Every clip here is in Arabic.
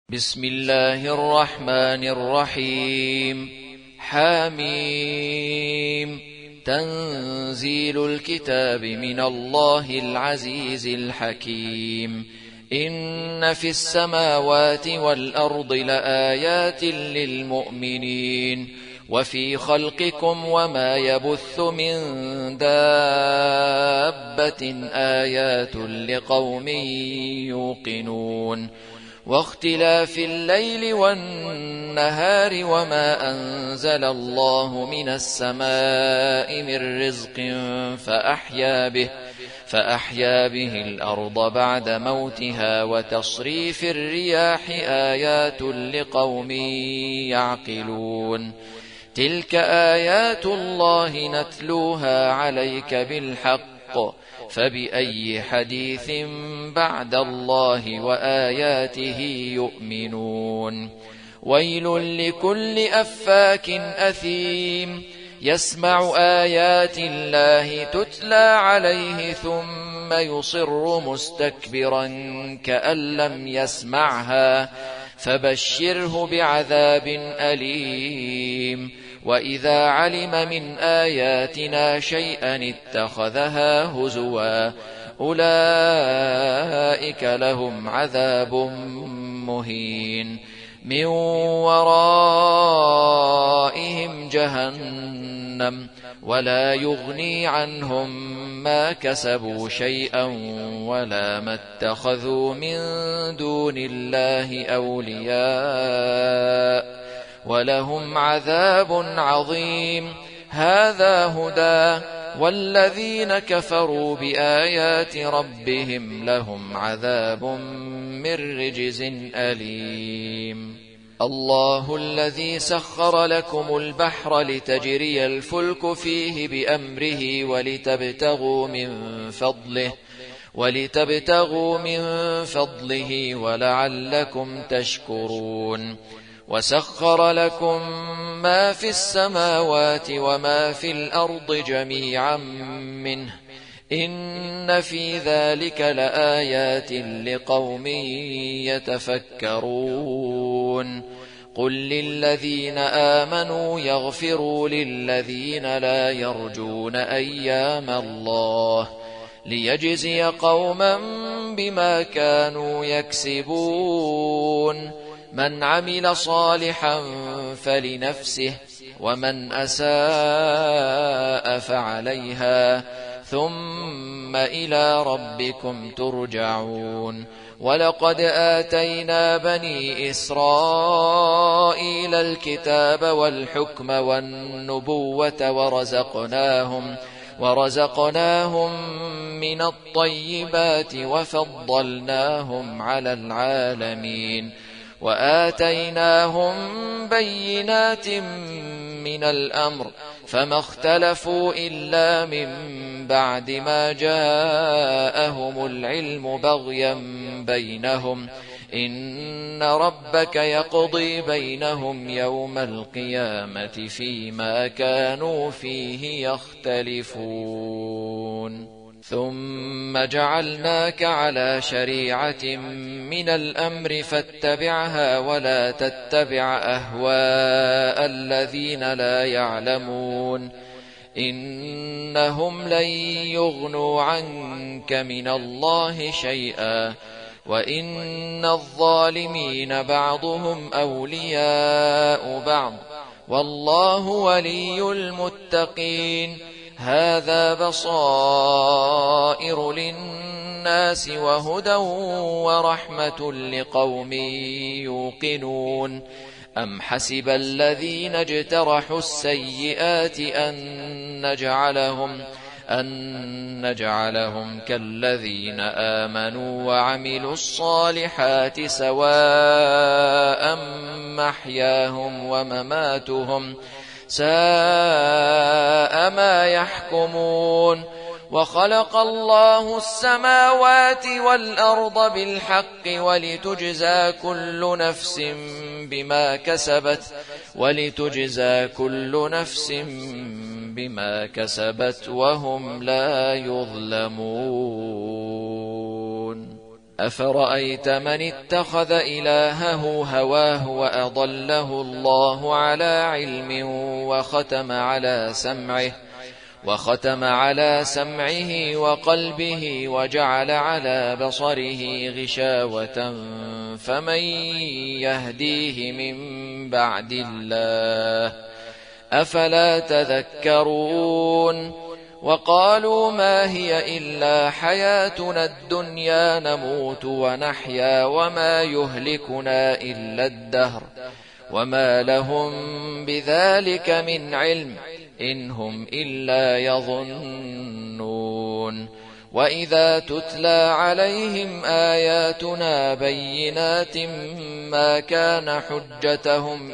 بسم الله الرحمن الرحيم. حميم. تنزيل الكتاب من الله العزيز الحكيم. إن في السماوات والأرض لآيات للمؤمنين وفي خلقكم وما يبث من دابة آيات لقوم يوقنون. واختلاف الليل والنهار وما أنزل الله من السماء من رزق فأحيا به الأرض بعد موتها وتصريف الرياح آيات لقوم يعقلون. تلك آيات الله نتلوها عليك بالحق فبأي حديث بعد الله وآياته يؤمنون. ويل لكل أفاك أثيم يسمع آيات الله تتلى عليه ثم يصر مستكبرا كأن لم يسمعها فبشره بعذاب أليم. وإذا علم من آياتنا شيئا اتخذها هزوا أولئك لهم عذاب مهين من ورائهم جهنم ولا يغني عنهم ما كسبوا شيئا ولا ما اتخذوا من دون الله أولياء ولهم عذاب عظيم. هذا هدى والذين كفروا بآيات ربهم لهم عذاب من رجز أليم. الله الذي سخر لكم البحر لتجري الفلك فيه بأمره ولتبتغوا من فضله ولعلكم تشكرون. وسخر لكم ما في السماوات وما في الأرض جميعا منه إن في ذلك لآيات لقوم يتفكرون. قل للذين آمنوا يغفروا للذين لا يرجون أيام الله ليجزي قوما بما كانوا يكسبون. من عمل صالحا فلنفسه ومن أساء فعليها ثم إلى ربكم ترجعون. ولقد آتينا بني إسرائيل الكتاب والحكم والنبوة ورزقناهم من الطيبات وفضلناهم على العالمين وآتيناهم بينات من الأمر فما اختلفوا إلا من بعد ما جاءهم العلم بغيا بينهم إن ربك يقضي بينهم يوم القيامة فيما كانوا فيه يختلفون. ثم جعلناك على شريعة من الأمر فاتبعها ولا تتبع أهواء الذين لا يعلمون إنهم لن يغنوا عنك من الله شيئا وإن الظالمين بعضهم أولياء بعض والله ولي المتقين. هذا بصائر للناس وهدى ورحمة لقوم يوقنون. أم حسب الذين اجترحوا السيئات أن نجعلهم كالذين آمنوا وعملوا الصالحات سواء محياهم ومماتهم ساء ما يحكمون. وخلق الله السماوات والأرض بالحق ولتجزى كل نفس بما كسبت وهم لا يظلمون. أفرأيت من اتخذ إلهه هواه وأضله الله على علم وختم على سمعه وقلبه وجعل على بصره غشاوة فمن يهديه من بعد الله أفلا تذكرون وقالوا ما هي إلا حياتنا الدنيا نموت ونحيا وما يهلكنا إلا الدهر وما لهم بذلك من علم إن هم إلا يظنون وإذا تتلى عليهم آياتنا بينات ما كان حجتهم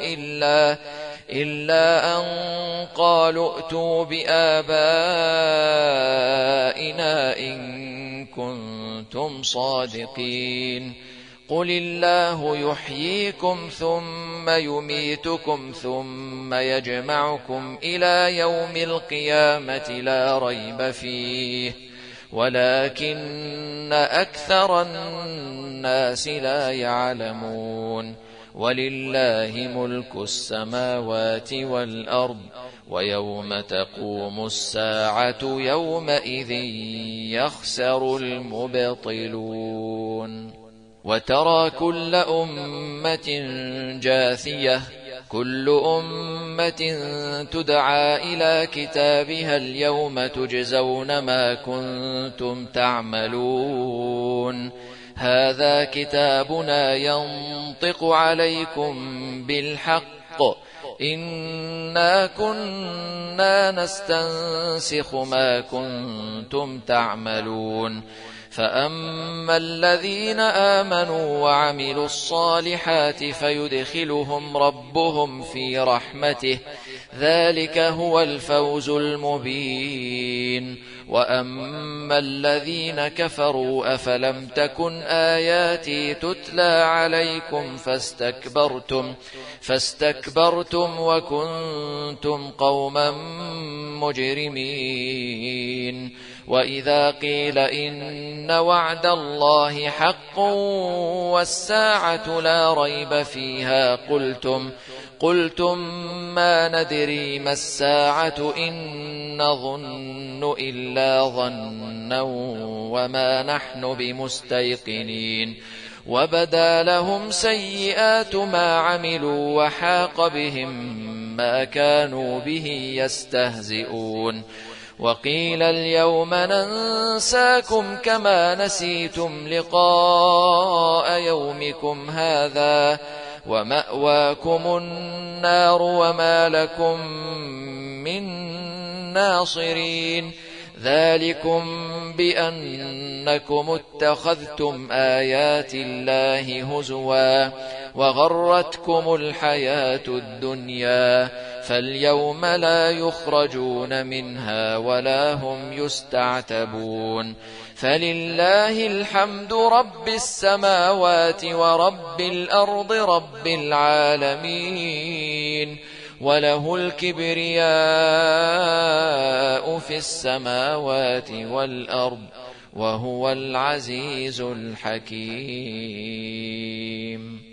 إلا أن قالوا ائتوا بآبائنا إن كنتم صادقين قل الله يحييكم ثم يميتكم ثم يجمعكم إلى يوم القيامة لا ريب فيه ولكن أكثر الناس لا يعلمون ولله ملك السماوات والأرض ويوم تقوم الساعة يومئذ يخسر المبطلون وترى كل أمة جاثية كل أمة تدعى إلى كتابها اليوم تجزون ما كنتم تعملون هذا كتابنا ينطق عليكم بالحق إنا كنا نستنسخ ما كنتم تعملون فأما الذين آمنوا وعملوا الصالحات فيدخلهم ربهم في رحمته ذلك هو الفوز المبين وأما الذين كفروا أفلم تكن آياتي تتلى عليكم فاستكبرتم وكنتم قوما مجرمين وإذا قيل إن وعد الله حق والساعة لا ريب فيها قلتم ما ندري ما الساعة إن نظن إلا ظنا وما نحن بمستيقنين وبدا لهم سيئات ما عملوا وحاق بهم ما كانوا به يستهزئون وقيل اليوم ننساكم كما نسيتم لقاء يومكم هذا ومأواكم النار وما لكم من ناصرين ذلكم بأنكم اتخذتم آيات الله هزوا وغرتكم الحياة الدنيا فاليوم لا يخرجون منها ولا هم يستعتبون فلله الحمد رب السماوات ورب الأرض رب العالمين وله الكبرياء في السماوات والأرض وهو العزيز الحكيم